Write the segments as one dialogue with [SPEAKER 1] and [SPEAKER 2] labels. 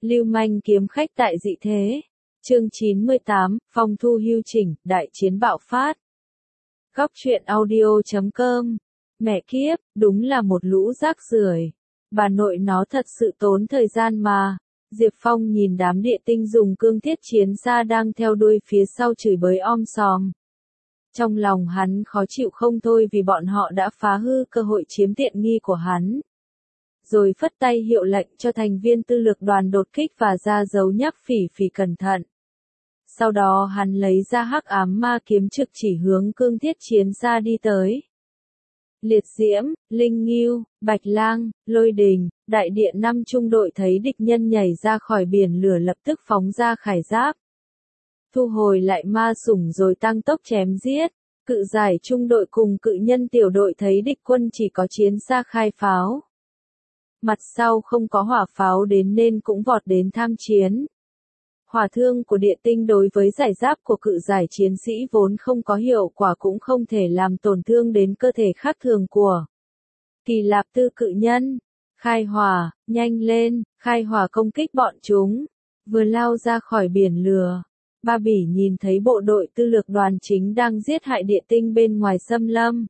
[SPEAKER 1] Lưu manh kiếm khách tại dị thế. Chương 98, phong thu hưu chỉnh, đại chiến bạo phát. Góc truyện audio.com. Mẹ kiếp, đúng là một lũ rác rưởi. Bà nội nó thật sự tốn thời gian mà. Diệp Phong nhìn đám địa tinh dùng cương thiết chiến xa đang theo đuôi phía sau chửi bới om sòm. Trong lòng hắn khó chịu không thôi vì bọn họ đã phá hư cơ hội chiếm tiện nghi của hắn. Rồi phất tay hiệu lệnh cho thành viên tư lược đoàn đột kích và ra dấu nhắc Phỉ Phỉ cẩn thận. Sau đó hắn lấy ra hắc ám ma kiếm trực chỉ hướng cương thiết chiến xa đi tới. Liệt Diễm, Linh Ngưu, Bạch Lang, Lôi Đình, Đại Điện 5 trung đội thấy địch nhân nhảy ra khỏi biển lửa lập tức phóng ra khải giáp. Thu hồi lại ma sủng rồi tăng tốc chém giết. Cự giải trung đội cùng cự nhân tiểu đội thấy địch quân chỉ có chiến xa khai pháo. Mặt sau không có hỏa pháo đến nên cũng vọt đến tham chiến. Hỏa thương của địa tinh đối với giải giáp của cự giải chiến sĩ vốn không có hiệu quả cũng không thể làm tổn thương đến cơ thể khác thường của Kỳ Lạp Tư cự nhân. Khai hỏa, nhanh lên, khai hỏa công kích bọn chúng. Vừa lao ra khỏi biển lửa, Ba Bỉ nhìn thấy bộ đội tư lược đoàn chính đang giết hại địa tinh bên ngoài xâm lâm.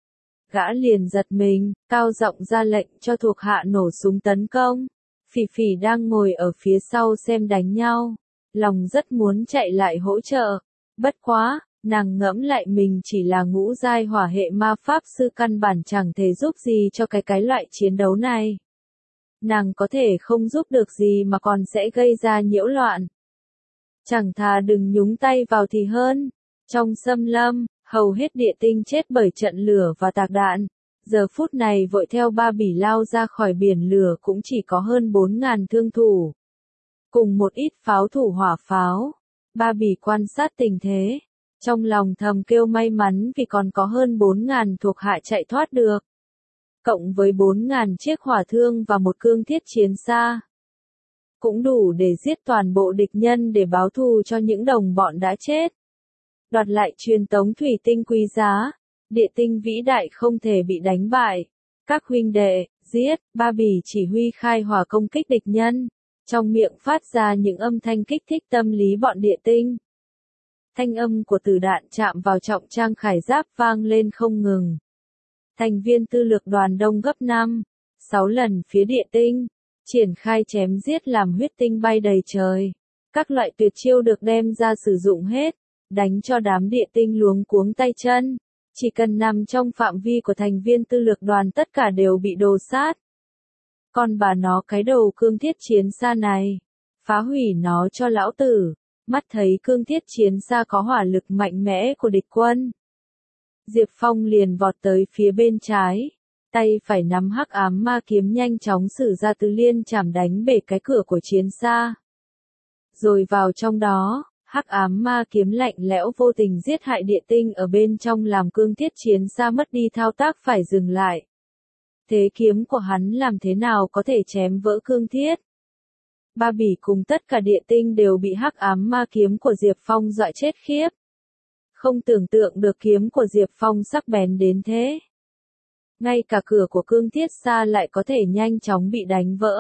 [SPEAKER 1] Gã liền giật mình, cao giọng ra lệnh cho thuộc hạ nổ súng tấn công. Phỉ Phỉ đang ngồi ở phía sau xem đánh nhau. Lòng rất muốn chạy lại hỗ trợ. Bất quá, nàng ngẫm lại mình chỉ là ngũ giai hỏa hệ ma pháp sư căn bản chẳng thể giúp gì cho cái loại chiến đấu này. Nàng có thể không giúp được gì mà còn sẽ gây ra nhiễu loạn. Chẳng thà đừng nhúng tay vào thì hơn. Trong xâm lâm, hầu hết địa tinh chết bởi trận lửa và tạc đạn. Giờ phút này vội theo Ba Bỉ lao ra khỏi biển lửa cũng chỉ có hơn 4.000 thương thủ. Cùng một ít pháo thủ hỏa pháo. Ba Bỉ quan sát tình thế. Trong lòng thầm kêu may mắn vì còn có hơn 4.000 thuộc hạ chạy thoát được. Cộng với 4.000 chiếc hỏa thương và một cương thiết chiến xa. Cũng đủ để giết toàn bộ địch nhân để báo thù cho những đồng bọn đã chết. Đoạt lại truyền tống thủy tinh quý giá. Địa tinh vĩ đại không thể bị đánh bại. Các huynh đệ, giết. Ba Bỉ chỉ huy khai hỏa công kích địch nhân. Trong miệng phát ra những âm thanh kích thích tâm lý bọn địa tinh. Thanh âm của tử đạn chạm vào trọng trang khải giáp vang lên không ngừng. Thành viên tư lược đoàn đông gấp 5-6 lần phía địa tinh. Triển khai chém giết làm huyết tinh bay đầy trời. Các loại tuyệt chiêu được đem ra sử dụng hết. Đánh cho đám địa tinh luống cuống tay chân. Chỉ cần nằm trong phạm vi của thành viên tư lược đoàn tất cả đều bị đồ sát. Còn bà nó cái đầu cương thiết chiến xa này. Phá hủy nó cho lão tử. Mắt thấy cương thiết chiến xa có hỏa lực mạnh mẽ của địch quân. Diệp Phong liền vọt tới phía bên trái. Tay phải nắm hắc ám ma kiếm nhanh chóng sử ra tứ liên chảm đánh bể cái cửa của chiến xa. Rồi vào trong đó, hắc ám ma kiếm lạnh lẽo vô tình giết hại địa tinh ở bên trong làm cương thiết chiến xa mất đi thao tác phải dừng lại. Thế kiếm của hắn làm thế nào có thể chém vỡ cương thiết? Ba Bỉ cùng tất cả địa tinh đều bị hắc ám ma kiếm của Diệp Phong dọa chết khiếp. Không tưởng tượng được kiếm của Diệp Phong sắc bén đến thế. Ngay cả cửa của cương thiết xa lại có thể nhanh chóng bị đánh vỡ.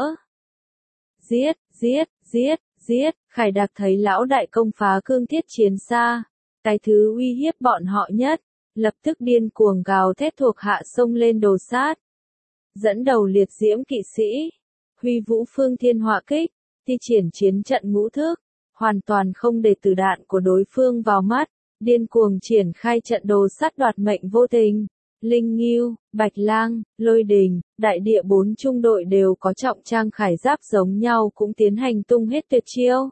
[SPEAKER 1] Giết, giết, giết, giết, Khải Đặc thấy lão đại công phá cương thiết chiến xa. Cái thứ uy hiếp bọn họ nhất, lập tức điên cuồng gào thét thuộc hạ xông lên đồ sát. Dẫn đầu liệt diễm kỵ sĩ, huy vũ phương thiên hỏa kích, thi triển chiến trận ngũ thức, hoàn toàn không để tử đạn của đối phương vào mắt, điên cuồng triển khai trận đồ sát đoạt mệnh vô tình. Linh Ngưu, Bạch Lang, Lôi Đình, Đại Địa 4 trung đội đều có trọng trang khải giáp giống nhau cũng tiến hành tung hết tuyệt chiêu.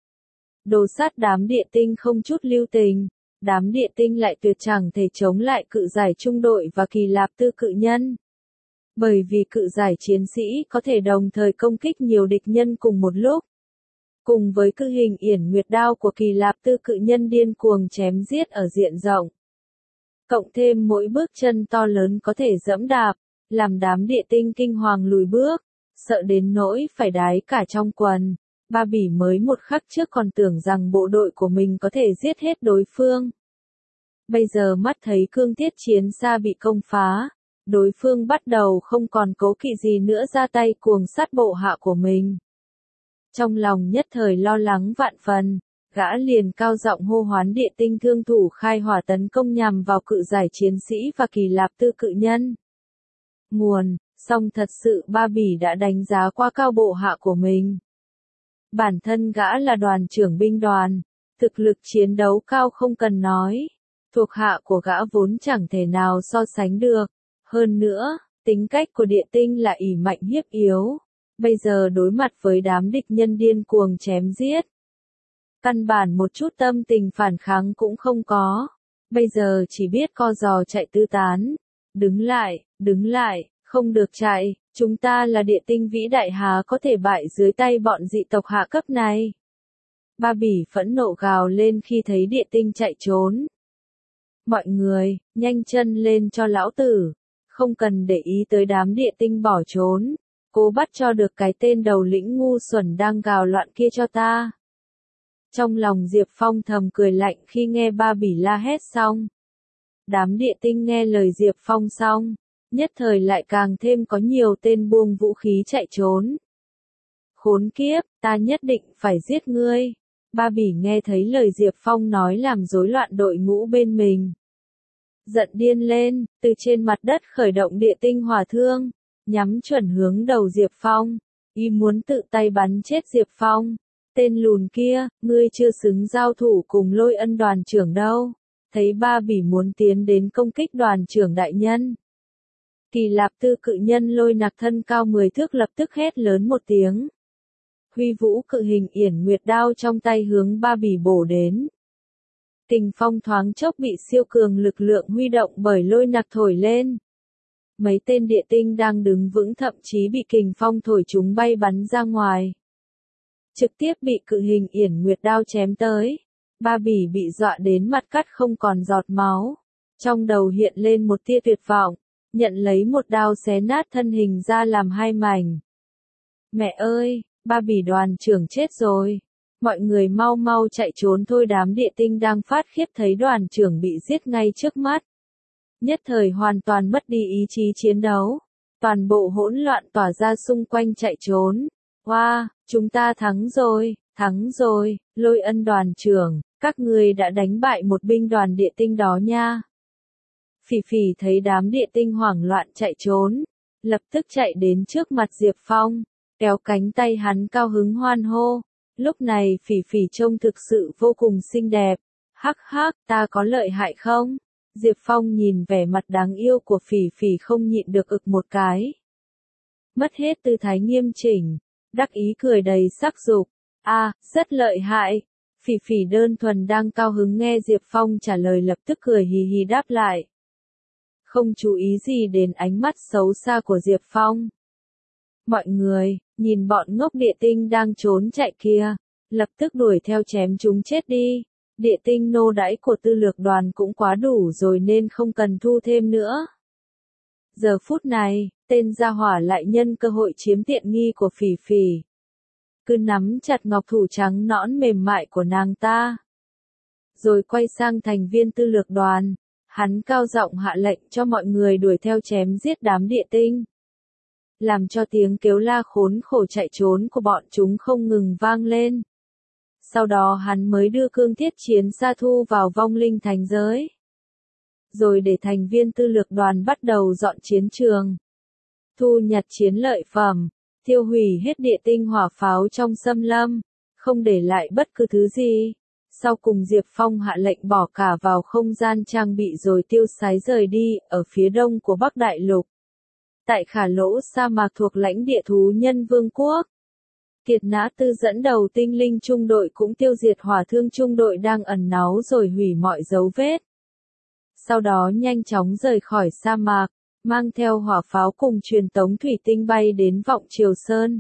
[SPEAKER 1] Đồ sát đám địa tinh không chút lưu tình, đám địa tinh lại tuyệt chẳng thể chống lại cự giải trung đội và Kỳ Lạp Tư cự nhân. Bởi vì cự giải chiến sĩ có thể đồng thời công kích nhiều địch nhân cùng một lúc. Cùng với cự hình yển nguyệt đao của Kỳ Lạp Tư cự nhân điên cuồng chém giết ở diện rộng. Cộng thêm mỗi bước chân to lớn có thể dẫm đạp, làm đám địa tinh kinh hoàng lùi bước, sợ đến nỗi phải đái cả trong quần. Ba Bỉ mới một khắc trước còn tưởng rằng bộ đội của mình có thể giết hết đối phương. Bây giờ mắt thấy cương thiết chiến xa bị công phá, đối phương bắt đầu không còn cố kỵ gì nữa ra tay cuồng sát bộ hạ của mình. Trong lòng nhất thời lo lắng vạn phần, gã liền cao giọng hô hoán địa tinh thương thủ khai hỏa tấn công nhằm vào cự giải chiến sĩ và Kỳ Lạp Tư cự nhân. Nguồn, song thật sự Ba Bỉ đã đánh giá qua cao bộ hạ của mình. Bản thân gã là đoàn trưởng binh đoàn, thực lực chiến đấu cao không cần nói, thuộc hạ của gã vốn chẳng thể nào so sánh được. Hơn nữa, tính cách của địa tinh là ỷ mạnh hiếp yếu, bây giờ đối mặt với đám địch nhân điên cuồng chém giết. Căn bản một chút tâm tình phản kháng cũng không có, bây giờ chỉ biết co giò chạy tứ tán. Đứng lại, không được chạy, chúng ta là địa tinh vĩ đại há có thể bại dưới tay bọn dị tộc hạ cấp này. Ba Bỉ phẫn nộ gào lên khi thấy địa tinh chạy trốn. Mọi người, nhanh chân lên cho lão tử, không cần để ý tới đám địa tinh bỏ trốn, cố bắt cho được cái tên đầu lĩnh ngu xuẩn đang gào loạn kia cho ta. Trong lòng Diệp Phong thầm cười lạnh khi nghe Ba Bỉ la hét xong. Đám địa tinh nghe lời Diệp Phong xong, nhất thời lại càng thêm có nhiều tên buông vũ khí chạy trốn. Khốn kiếp, ta nhất định phải giết ngươi. Ba Bỉ nghe thấy lời Diệp Phong nói làm rối loạn đội ngũ bên mình. Giận điên lên, từ trên mặt đất khởi động địa tinh hỏa thương, nhắm chuẩn hướng đầu Diệp Phong, y muốn tự tay bắn chết Diệp Phong. Tên lùn kia, ngươi chưa xứng giao thủ cùng Lôi Ân đoàn trưởng đâu. Thấy Ba Bỉ muốn tiến đến công kích đoàn trưởng đại nhân. Kỳ Lạp Tư cự nhân Lôi Nặc thân cao 10 thước lập tức hét lớn một tiếng. Huy vũ cự hình yển nguyệt đao trong tay hướng Ba Bỉ bổ đến. Kình phong thoáng chốc bị siêu cường lực lượng huy động bởi Lôi Nặc thổi lên. Mấy tên địa tinh đang đứng vững thậm chí bị kình phong thổi chúng bay bắn ra ngoài. Trực tiếp bị cự hình yển nguyệt đao chém tới. Ba Bỉ bị dọa đến mặt cắt không còn giọt máu. Trong đầu hiện lên một tia tuyệt vọng, nhận lấy một đao xé nát thân hình ra làm hai mảnh. Mẹ ơi, Ba Bỉ đoàn trưởng chết rồi. Mọi người mau mau chạy trốn thôi. Đám địa tinh đang phát khiếp thấy đoàn trưởng bị giết ngay trước mắt. Nhất thời hoàn toàn mất đi ý chí chiến đấu. Toàn bộ hỗn loạn tỏa ra xung quanh chạy trốn. Wow, chúng ta thắng rồi, Lôi Ân đoàn trưởng, các ngươi đã đánh bại một binh đoàn địa tinh đó nha. Phỉ Phỉ thấy đám địa tinh hoảng loạn chạy trốn, lập tức chạy đến trước mặt Diệp Phong, kéo cánh tay hắn cao hứng hoan hô. Lúc này Phỉ Phỉ trông thực sự vô cùng xinh đẹp. Hắc hắc, ta có lợi hại không? Diệp Phong nhìn vẻ mặt đáng yêu của Phỉ Phỉ không nhịn được ực một cái. Mất hết tư thái nghiêm chỉnh, đắc ý cười đầy sắc dục. Rất lợi hại. Phỉ Phỉ đơn thuần đang cao hứng nghe Diệp Phong trả lời lập tức cười hì hì đáp lại. Không chú ý gì đến ánh mắt xấu xa của Diệp Phong. Mọi người, nhìn bọn ngốc địa tinh đang trốn chạy kia, lập tức đuổi theo chém chúng chết đi. Địa tinh nô đãi của tư lược đoàn cũng quá đủ rồi nên không cần thu thêm nữa. Giờ phút này, tên gia hỏa lại nhân cơ hội chiếm tiện nghi của Phỉ Phỉ. Cứ nắm chặt ngọc thủ trắng nõn mềm mại của nàng ta. Rồi quay sang thành viên tư lược đoàn, hắn cao giọng hạ lệnh cho mọi người đuổi theo chém giết đám địa tinh. Làm cho tiếng kêu la khốn khổ chạy trốn của bọn chúng không ngừng vang lên. Sau đó hắn mới đưa cương thiết chiến xa thu vào vong linh thành giới. Rồi để thành viên tư lược đoàn bắt đầu dọn chiến trường. Thu nhặt chiến lợi phẩm, tiêu hủy hết địa tinh hỏa pháo trong xâm lâm, không để lại bất cứ thứ gì. Sau cùng Diệp Phong hạ lệnh bỏ cả vào không gian trang bị rồi tiêu sái rời đi, ở phía đông của Bắc Đại Lục. Tại Khả Lỗ sa mạc thuộc lãnh địa thú nhân vương quốc. Kiệt Nã Tư dẫn đầu tinh linh trung đội cũng tiêu diệt hỏa thương trung đội đang ẩn náu rồi hủy mọi dấu vết. Sau đó nhanh chóng rời khỏi sa mạc, mang theo hỏa pháo cùng truyền tống thủy tinh bay đến Vọng Triều Sơn.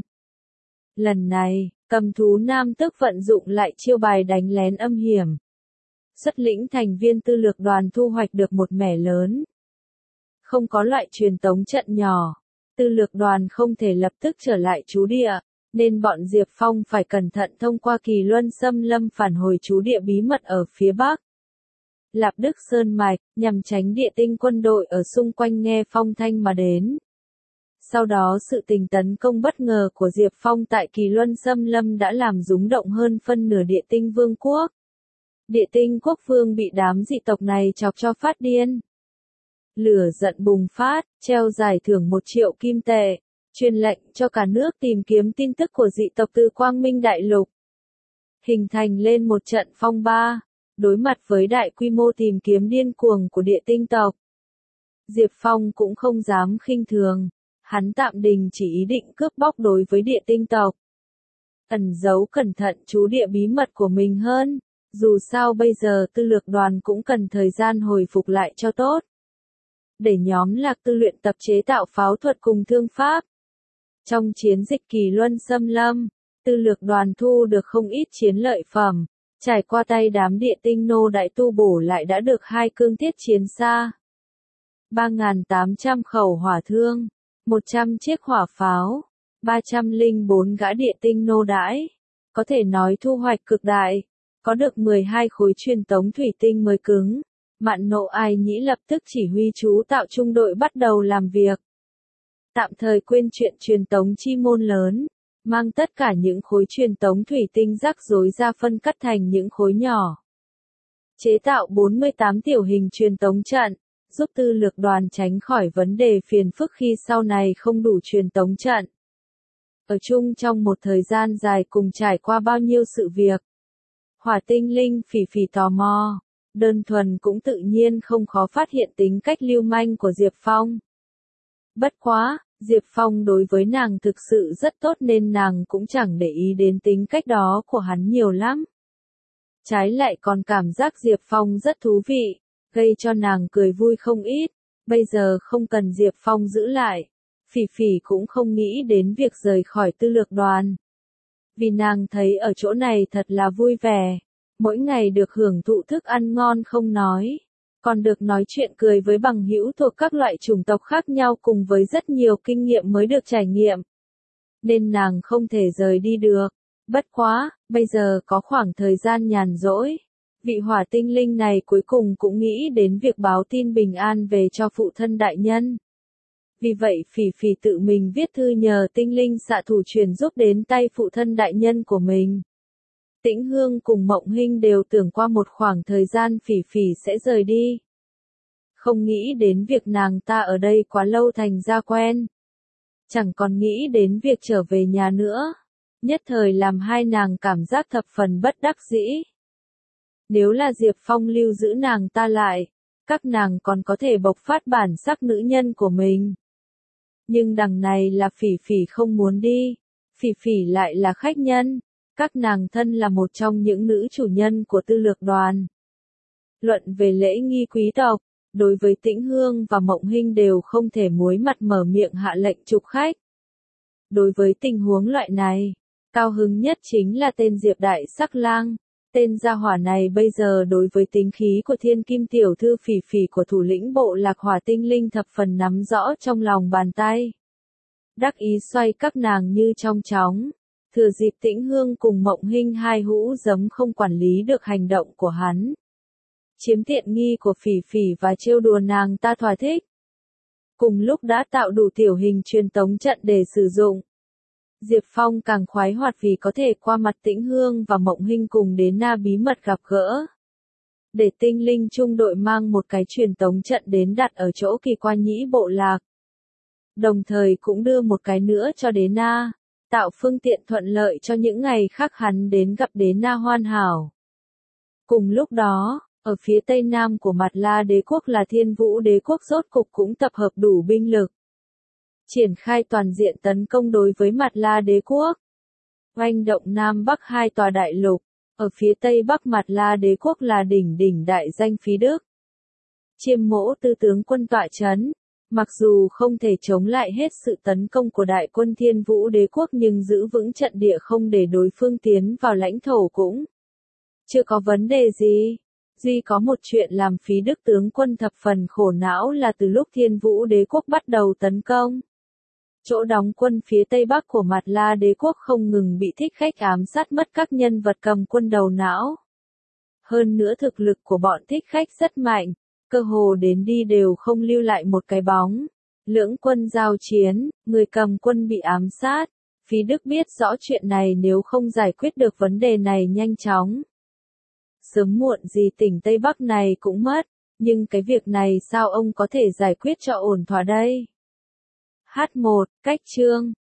[SPEAKER 1] Lần này, cầm thú nam tức vận dụng lại chiêu bài đánh lén âm hiểm. Xuất lĩnh thành viên tư lược đoàn thu hoạch được một mẻ lớn. Không có loại truyền tống trận nhỏ, tư lược đoàn không thể lập tức trở lại trú địa, nên bọn Diệp Phong phải cẩn thận thông qua Kỳ Luân xâm lâm phản hồi trú địa bí mật ở phía bắc. Lạp Đức Sơn Mạch, nhằm tránh địa tinh quân đội ở xung quanh nghe phong thanh mà đến. Sau đó sự tình tấn công bất ngờ của Diệp Phong tại Kỳ Luân Xâm Lâm đã làm rúng động hơn phân nửa Địa Tinh Vương quốc. Địa Tinh Quốc Vương bị đám dị tộc này chọc cho phát điên. Lửa giận bùng phát, treo giải thưởng 1 triệu kim tệ, truyền lệnh cho cả nước tìm kiếm tin tức của dị tộc từ Quang Minh Đại Lục. Hình thành lên một trận phong ba, đối mặt với đại quy mô tìm kiếm điên cuồng của địa tinh tộc. Diệp Phong cũng không dám khinh thường, hắn tạm đình chỉ ý định cướp bóc đối với địa tinh tộc. Ẩn giấu cẩn thận chú địa bí mật của mình hơn, dù sao bây giờ tư lược đoàn cũng cần thời gian hồi phục lại cho tốt. Để nhóm Lạc Tư luyện tập chế tạo pháo thuật cùng thương pháp. Trong chiến dịch Kỳ Luân Xâm Lâm, tư lược đoàn thu được không ít chiến lợi phẩm, trải qua tay đám địa tinh nô đại tu bổ lại đã được 2 cương thiết chiến xa, 3.800 khẩu hỏa thương, 100 chiếc hỏa pháo, 304 gã địa tinh nô đãi. Có thể nói thu hoạch cực đại, có được 12 khối truyền tống thủy tinh mới cứng. Mạn Nộ Ai Nhĩ lập tức chỉ huy chú tạo trung đội bắt đầu làm việc. Tạm thời quên chuyện truyền tống chi môn lớn, mang tất cả những khối truyền tống thủy tinh rắc rối ra phân cắt thành những khối nhỏ. Chế tạo 48 tiểu hình truyền tống trận, giúp tư lược đoàn tránh khỏi vấn đề phiền phức khi sau này không đủ truyền tống trận. Ở chung trong một thời gian dài cùng trải qua bao nhiêu sự việc. Hỏa tinh linh Phỉ Phỉ tò mò, đơn thuần cũng tự nhiên không khó phát hiện tính cách lưu manh của Diệp Phong. Bất quá, Diệp Phong đối với nàng thực sự rất tốt nên nàng cũng chẳng để ý đến tính cách đó của hắn nhiều lắm. Trái lại còn cảm giác Diệp Phong rất thú vị, gây cho nàng cười vui không ít. Bây giờ không cần Diệp Phong giữ lại, Phỉ Phỉ cũng không nghĩ đến việc rời khỏi tư lược đoàn. Vì nàng thấy ở chỗ này thật là vui vẻ, mỗi ngày được hưởng thụ thức ăn ngon không nói, còn được nói chuyện cười với bằng hữu thuộc các loại chủng tộc khác nhau cùng với rất nhiều kinh nghiệm mới được trải nghiệm. Nên nàng không thể rời đi được. Bất quá, bây giờ có khoảng thời gian nhàn rỗi. Vị hỏa tinh linh này cuối cùng cũng nghĩ đến việc báo tin bình an về cho phụ thân đại nhân. Vì vậy Phỉ Phỉ tự mình viết thư nhờ tinh linh xạ thủ truyền giúp đến tay phụ thân đại nhân của mình. Tĩnh Hương cùng Mộng Hinh đều tưởng qua một khoảng thời gian Phỉ Phỉ sẽ rời đi. Không nghĩ đến việc nàng ta ở đây quá lâu thành ra quen. Chẳng còn nghĩ đến việc trở về nhà nữa. Nhất thời làm hai nàng cảm giác thập phần bất đắc dĩ. Nếu là Diệp Phong lưu giữ nàng ta lại, các nàng còn có thể bộc phát bản sắc nữ nhân của mình. Nhưng đằng này là Phỉ Phỉ không muốn đi. Phỉ Phỉ lại là khách nhân. Các nàng thân là một trong những nữ chủ nhân của tư lược đoàn. Luận về lễ nghi quý tộc, đối với Tĩnh Hương và Mộng Hinh đều không thể muối mặt mở miệng hạ lệnh trục khách. Đối với tình huống loại này, cao hứng nhất chính là tên Diệp Đại Sắc Lang. Tên gia hỏa này bây giờ đối với tính khí của thiên kim tiểu thư Phỉ Phỉ của thủ lĩnh bộ lạc hỏa tinh linh thập phần nắm rõ trong lòng bàn tay. Đắc ý xoay các nàng như trong chóng. Thừa dịp Tĩnh Hương cùng Mộng Hinh hai hũ giấm không quản lý được hành động của hắn. Chiếm tiện nghi của Phỉ Phỉ và trêu đùa nàng ta thỏa thích. Cùng lúc đã tạo đủ tiểu hình truyền tống trận để sử dụng. Diệp Phong càng khoái hoạt vì có thể qua mặt Tĩnh Hương và Mộng Hinh cùng đến Na bí mật gặp gỡ. Để tinh linh trung đội mang một cái truyền tống trận đến đặt ở chỗ Kỳ Qua Nhĩ bộ lạc. Đồng thời cũng đưa một cái nữa cho Đế Na, tạo phương tiện thuận lợi cho những ngày khác hắn đến gặp Đế Na hoàn hảo. Cùng lúc đó, ở phía tây nam của Mặt La đế quốc là Thiên Vũ đế quốc rốt cục cũng tập hợp đủ binh lực. Triển khai toàn diện tấn công đối với Mặt La đế quốc. Oanh động Nam Bắc hai tòa đại lục, ở phía tây bắc Mặt La đế quốc là đỉnh đại danh Phí Đức. Chiêm Mỗ tư tướng quân tọa chấn, mặc dù không thể chống lại hết sự tấn công của đại quân Thiên Vũ đế quốc nhưng giữ vững trận địa không để đối phương tiến vào lãnh thổ cũng chưa có vấn đề gì. Duy có một chuyện làm Phí Đức tướng quân thập phần khổ não là từ lúc Thiên Vũ đế quốc bắt đầu tấn công. Chỗ đóng quân phía tây bắc của Mặt La đế quốc không ngừng bị thích khách ám sát mất các nhân vật cầm quân đầu não. Hơn nữa thực lực của bọn thích khách rất mạnh, cơ hồ đến đi đều không lưu lại một cái bóng. Lưỡng quân giao chiến, người cầm quân bị ám sát. Phí Đức biết rõ chuyện này, nếu không giải quyết được vấn đề này nhanh chóng, sớm muộn gì tỉnh Tây Bắc này cũng mất. Nhưng cái việc này sao ông có thể giải quyết cho ổn thỏa đây? H1, cách chương.